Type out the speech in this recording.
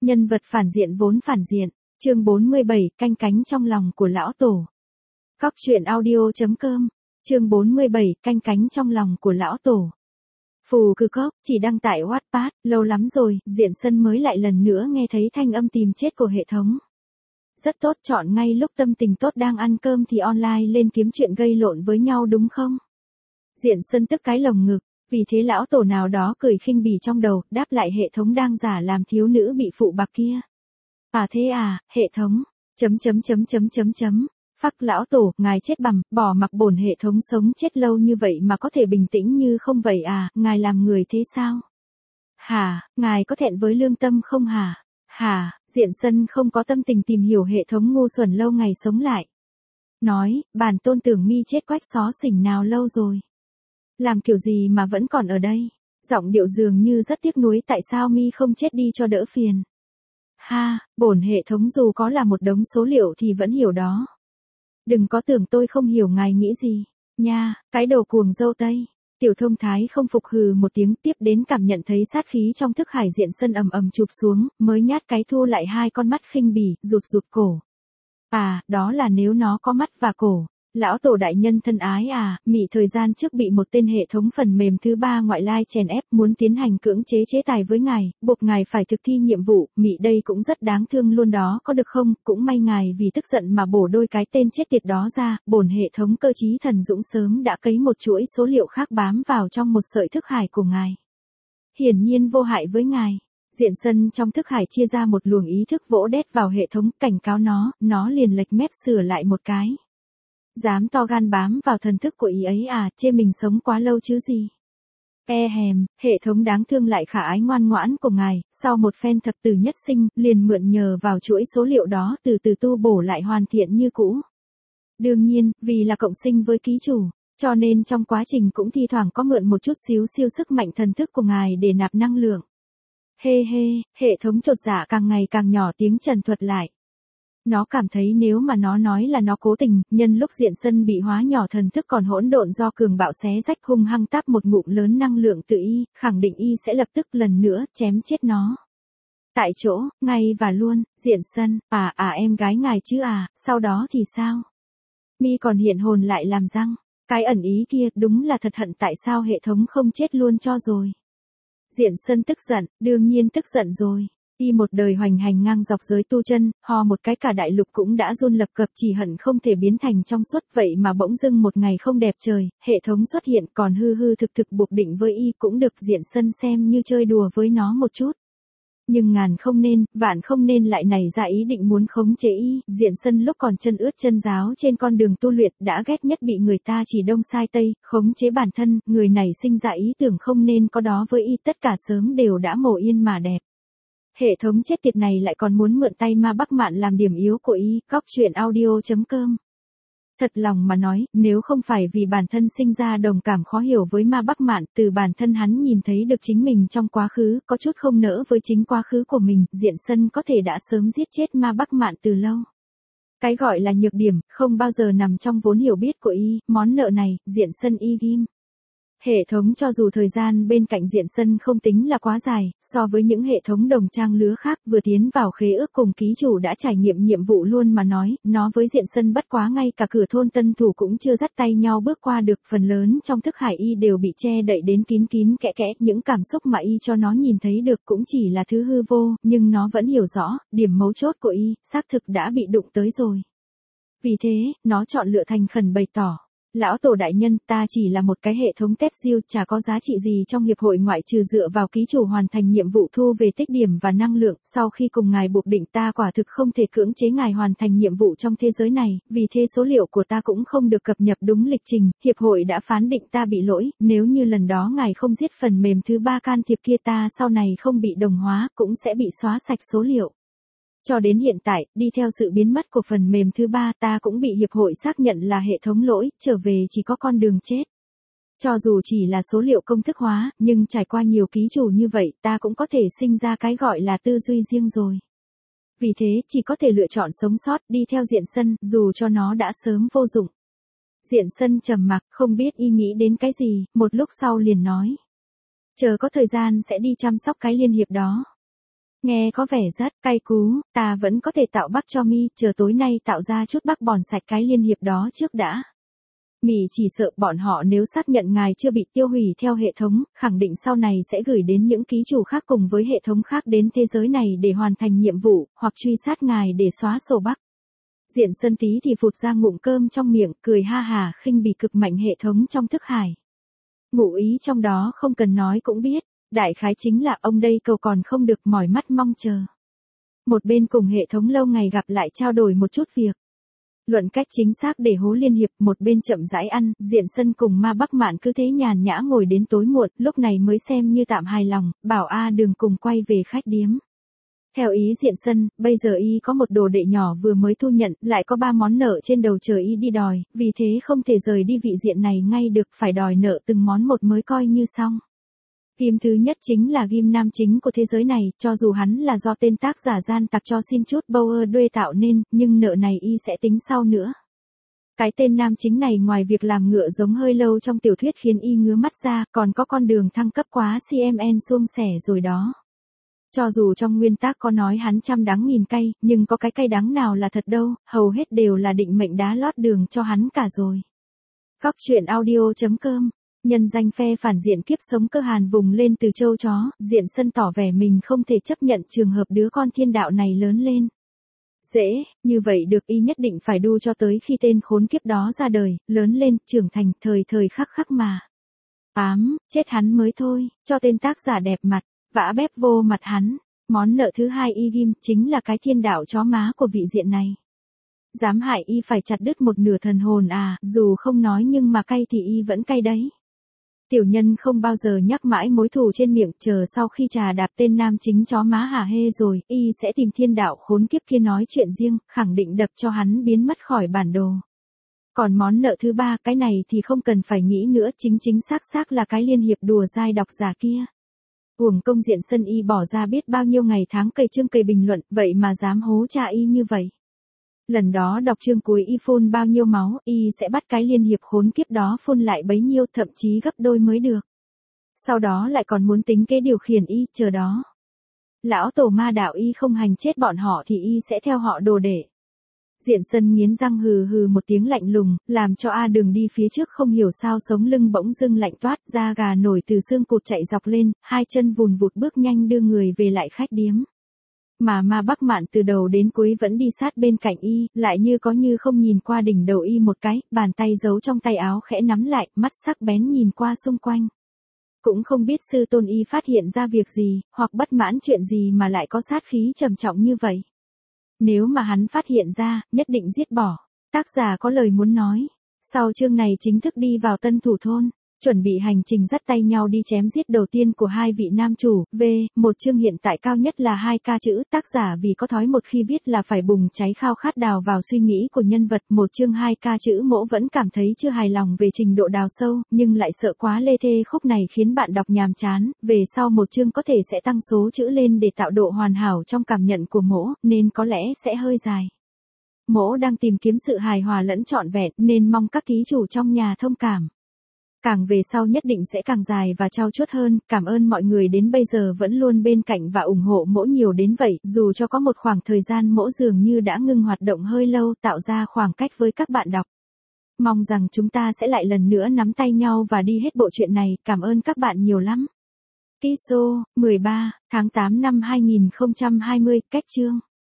Nhân vật phản diện vốn phản diện. Chương 47, canh cánh trong lòng của lão tổ. Cóc truyện audio.com. Chương 47, canh cánh trong lòng của lão tổ. Phù cư cốc, chỉ đăng tải Wattpad, lâu lắm rồi, Diện Sân mới lại lần nữa nghe thấy thanh âm tìm chết của hệ thống. Rất tốt, chọn ngay lúc tâm tình tốt đang ăn cơm thì online lên kiếm chuyện gây lộn với nhau đúng không? Diện Sân tức cái lồng ngực, vì thế lão tổ nào đó cười khinh bỉ trong đầu, đáp lại hệ thống đang giả làm thiếu nữ bị phụ bạc kia. À thế à, hệ thống, Phắc lão tổ, ngài chết bằm, bỏ mặc bổn hệ thống sống chết lâu như vậy mà có thể bình tĩnh như không vậy à, ngài làm người thế sao? Hả, ngài có thẹn với lương tâm không hả? Hả, Diện Sân không có tâm tình tìm hiểu hệ thống ngu xuẩn lâu ngày sống lại. Nói, bản tôn tưởng mi chết quách xó xỉnh nào lâu rồi. Làm kiểu gì mà vẫn còn ở đây? Giọng điệu dường như rất tiếc nuối tại sao mi không chết đi cho đỡ phiền. Ha, bổn hệ thống dù có là một đống số liệu thì vẫn hiểu đó. Đừng có tưởng tôi không hiểu ngài nghĩ gì. Nha, cái đồ cuồng dâu tây. Tiểu thông thái không phục hừ một tiếng tiếp đến cảm nhận thấy sát khí trong thức hải Diện Sân ầm ầm chụp xuống, mới nhát cái thu lại hai con mắt khinh bỉ, rụt cổ. À, đó là nếu nó có mắt và cổ. Lão tổ đại nhân thân ái à, mị thời gian trước bị một tên hệ thống phần mềm thứ ba ngoại lai chèn ép muốn tiến hành cưỡng chế chế tài với ngài, buộc ngài phải thực thi nhiệm vụ, mị đây cũng rất đáng thương luôn đó có được không, cũng may ngài vì tức giận mà bổ đôi cái tên chết tiệt đó ra, bổn hệ thống cơ trí thần dũng sớm đã cấy một chuỗi số liệu khác bám vào trong một sợi thức hải của ngài. Hiển nhiên vô hại với ngài. Diện Sân trong thức hải chia ra một luồng ý thức vỗ đét vào hệ thống, cảnh cáo nó liền lệch mép sửa lại một cái. Dám to gan bám vào thần thức của ý ấy à, chê mình sống quá lâu chứ gì. Hệ thống đáng thương lại khả ái ngoan ngoãn của ngài, sau một phen thập tử nhất sinh, liền mượn nhờ vào chuỗi số liệu đó từ từ tu bổ lại hoàn thiện như cũ. Đương nhiên, vì là cộng sinh với ký chủ, cho nên trong quá trình cũng thi thoảng có mượn một chút xíu siêu sức mạnh thần thức của ngài để nạp năng lượng. Hệ thống chột dạ càng ngày càng nhỏ tiếng trần thuật lại. Nó cảm thấy nếu mà nó nói là nó cố tình, nhân lúc Diện Sân bị hóa nhỏ thần thức còn hỗn độn do cường bạo xé rách hung hăng táp một ngụm lớn năng lượng tự y, khẳng định y sẽ lập tức lần nữa chém chết nó. Tại chỗ, ngay và luôn, Diện Sân, em gái ngài chứ à, sau đó thì sao? Mi còn hiện hồn lại làm răng, cái ẩn ý kia đúng là thật hận tại sao hệ thống không chết luôn cho rồi. Diện Sân tức giận, đương nhiên tức giận rồi. Y một đời hoành hành ngang dọc giới tu chân, ho một cái cả đại lục cũng đã run lập cập chỉ hận không thể biến thành trong suốt vậy mà bỗng dưng một ngày không đẹp trời, hệ thống xuất hiện còn hư hư thực thực buộc định với y cũng được Diện Sân xem như chơi đùa với nó một chút. Nhưng ngàn không nên, vạn không nên lại nảy ra ý định muốn khống chế y, Diện Sân lúc còn chân ướt chân ráo trên con đường tu luyện đã ghét nhất bị người ta chỉ đông sai tây, khống chế bản thân, người này sinh ra ý tưởng không nên có đó với y tất cả sớm đều đã mồ yên mà đẹp. Hệ thống chết tiệt này lại còn muốn mượn tay ma Bắc Mạn làm điểm yếu của y, cóc truyện audio.com. Thật lòng mà nói, nếu không phải vì bản thân sinh ra đồng cảm khó hiểu với ma Bắc Mạn, từ bản thân hắn nhìn thấy được chính mình trong quá khứ, có chút không nỡ với chính quá khứ của mình, Diện Sân có thể đã sớm giết chết ma Bắc Mạn từ lâu. Cái gọi là nhược điểm, không bao giờ nằm trong vốn hiểu biết của y, món nợ này, Diện Sân y ghim. Hệ thống cho dù thời gian bên cạnh Diện Sân không tính là quá dài, so với những hệ thống đồng trang lứa khác vừa tiến vào khế ước cùng ký chủ đã trải nghiệm nhiệm vụ luôn mà nói, nó với Diện Sân bất quá ngay cả cửa thôn tân thủ cũng chưa dắt tay nhau bước qua được, phần lớn trong thức hải y đều bị che đậy đến kín kẽ, những cảm xúc mà y cho nó nhìn thấy được cũng chỉ là thứ hư vô, nhưng nó vẫn hiểu rõ, điểm mấu chốt của y, xác thực đã bị đụng tới rồi. Vì thế, nó chọn lựa thành khẩn bày tỏ. Lão tổ đại nhân, ta chỉ là một cái hệ thống test siêu, chả có giá trị gì trong hiệp hội ngoại trừ dựa vào ký chủ hoàn thành nhiệm vụ thu về tích điểm và năng lượng, sau khi cùng ngài buộc định ta quả thực không thể cưỡng chế ngài hoàn thành nhiệm vụ trong thế giới này, vì thế số liệu của ta cũng không được cập nhật đúng lịch trình, hiệp hội đã phán định ta bị lỗi, nếu như lần đó ngài không giết phần mềm thứ ba can thiệp kia ta sau này không bị đồng hóa, cũng sẽ bị xóa sạch số liệu. Cho đến hiện tại, đi theo sự biến mất của phần mềm thứ ba ta cũng bị hiệp hội xác nhận là hệ thống lỗi, trở về chỉ có con đường chết. Cho dù chỉ là số liệu công thức hóa, nhưng trải qua nhiều ký chủ như vậy ta cũng có thể sinh ra cái gọi là tư duy riêng rồi. Vì thế, chỉ có thể lựa chọn sống sót đi theo Diện Sân, dù cho nó đã sớm vô dụng. Diện Sân trầm mặc, không biết y nghĩ đến cái gì, một lúc sau liền nói. Chờ có thời gian sẽ đi chăm sóc cái liên hiệp đó. Nghe có vẻ rất cay cú, ta vẫn có thể tạo bắp cho mi, chờ tối nay tạo ra chút bắp bòn sạch cái liên hiệp đó trước đã. Mị chỉ sợ bọn họ nếu xác nhận ngài chưa bị tiêu hủy theo hệ thống, khẳng định sau này sẽ gửi đến những ký chủ khác cùng với hệ thống khác đến thế giới này để hoàn thành nhiệm vụ, hoặc truy sát ngài để xóa sổ bắp. Diện Sân tí thì phụt ra ngụm cơm trong miệng, cười ha hà khinh bỉ cực mạnh hệ thống trong thức hải. Ngụ ý trong đó không cần nói cũng biết, đại khái chính là ông đây cầu còn không được mỏi mắt mong chờ. Một bên cùng hệ thống lâu ngày gặp lại trao đổi một chút việc. Luận cách chính xác để hố liên hiệp, một bên chậm rãi ăn, Diện Sân cùng Ma Bắc Mạn cứ thế nhàn nhã ngồi đến tối muộn, lúc này mới xem như tạm hài lòng, bảo Đường cùng quay về khách điếm. Theo ý Diện Sân, bây giờ y có một đồ đệ nhỏ vừa mới thu nhận, lại có 3 món nợ trên đầu chờ y đi đòi, vì thế không thể rời đi vị diện này ngay được, phải đòi nợ từng món một mới coi như xong. Ghim thứ nhất chính là ghim nam chính của thế giới này, cho dù hắn là do tên tác giả gian tặc cho xin chút Bower Duy tạo nên, nhưng nợ này y sẽ tính sau nữa. Cái tên nam chính này ngoài việc làm ngựa giống hơi lâu trong tiểu thuyết khiến y ngứa mắt ra, còn có con đường thăng cấp quá CMN suông sẻ rồi đó. Cho dù trong nguyên tác có nói hắn trăm đắng nghìn cay, nhưng có cái cay đắng nào là thật đâu, hầu hết đều là định mệnh đá lót đường cho hắn cả rồi. Góc truyện audio.com. Nhân danh phe phản diện kiếp sống cơ hàn vùng lên từ châu chó, Diện Sân tỏ vẻ mình không thể chấp nhận trường hợp đứa con thiên đạo này lớn lên. Dễ, như vậy được y nhất định phải đu cho tới khi tên khốn kiếp đó ra đời, lớn lên, trưởng thành, thời khắc khắc mà. Chết hắn mới thôi, cho tên tác giả đẹp mặt, vã bép vô mặt hắn. Món nợ thứ hai y ghim chính là cái thiên đạo chó má của vị diện này. Dám hại y phải chặt đứt một nửa thần hồn dù không nói nhưng mà cay thì y vẫn cay đấy. Tiểu nhân không bao giờ nhắc mãi mối thù trên miệng, chờ sau khi trà đạp tên nam chính chó má hả hê rồi, y sẽ tìm thiên đạo khốn kiếp kia nói chuyện riêng, khẳng định đập cho hắn biến mất khỏi bản đồ. Còn món nợ thứ ba, cái này thì không cần phải nghĩ nữa, chính xác là cái liên hiệp đùa dai độc giả kia. Uổng công Diện Sân y bỏ ra biết bao nhiêu ngày tháng cày chương cày bình luận, vậy mà dám hố cha y như vậy. Lần đó đọc chương cuối y phun bao nhiêu máu, y sẽ bắt cái liên hiệp khốn kiếp đó phun lại bấy nhiêu, thậm chí gấp đôi mới được. Sau đó lại còn muốn tính kế điều khiển y, chờ đó. Lão tổ ma đạo y không hành chết bọn họ thì y sẽ theo họ đồ để. Diện Sân nghiến răng hừ một tiếng lạnh lùng, làm cho Đường đi phía trước không hiểu sao sống lưng bỗng dưng lạnh toát, da gà nổi từ xương cụt chạy dọc lên, hai chân vùn vụt bước nhanh đưa người về lại khách điếm. Mà Ma Bắc Mạn từ đầu đến cuối vẫn đi sát bên cạnh y, lại như có như không nhìn qua đỉnh đầu y một cái, bàn tay giấu trong tay áo khẽ nắm lại, mắt sắc bén nhìn qua xung quanh. Cũng không biết sư tôn y phát hiện ra việc gì, hoặc bất mãn chuyện gì mà lại có sát khí trầm trọng như vậy. Nếu mà hắn phát hiện ra, nhất định giết bỏ. Tác giả có lời muốn nói. Sau chương này chính thức đi vào Tân Thủ Thôn, chuẩn bị hành trình dắt tay nhau đi chém giết đầu tiên của hai vị nam chủ. Một chương hiện tại cao nhất là 2k chữ, tác giả vì có thói một khi viết là phải bùng cháy khao khát đào vào suy nghĩ của nhân vật. Một chương 2k chữ mỗ vẫn cảm thấy chưa hài lòng về trình độ đào sâu, nhưng lại sợ quá lê thê khúc này khiến bạn đọc nhàm chán. Về sau một chương có thể sẽ tăng số chữ lên để tạo độ hoàn hảo trong cảm nhận của mỗ, nên có lẽ sẽ hơi dài. Mỗ đang tìm kiếm sự hài hòa lẫn trọn vẹn, nên mong các ký chủ trong nhà thông cảm. Càng về sau nhất định sẽ càng dài và trau chuốt hơn, cảm ơn mọi người đến bây giờ vẫn luôn bên cạnh và ủng hộ mỗ nhiều đến vậy, dù cho có một khoảng thời gian mỗ dường như đã ngưng hoạt động hơi lâu, tạo ra khoảng cách với các bạn đọc. Mong rằng chúng ta sẽ lại lần nữa nắm tay nhau và đi hết bộ truyện này, cảm ơn các bạn nhiều lắm. Kiso, 13, tháng 8 năm 2020, cách chương.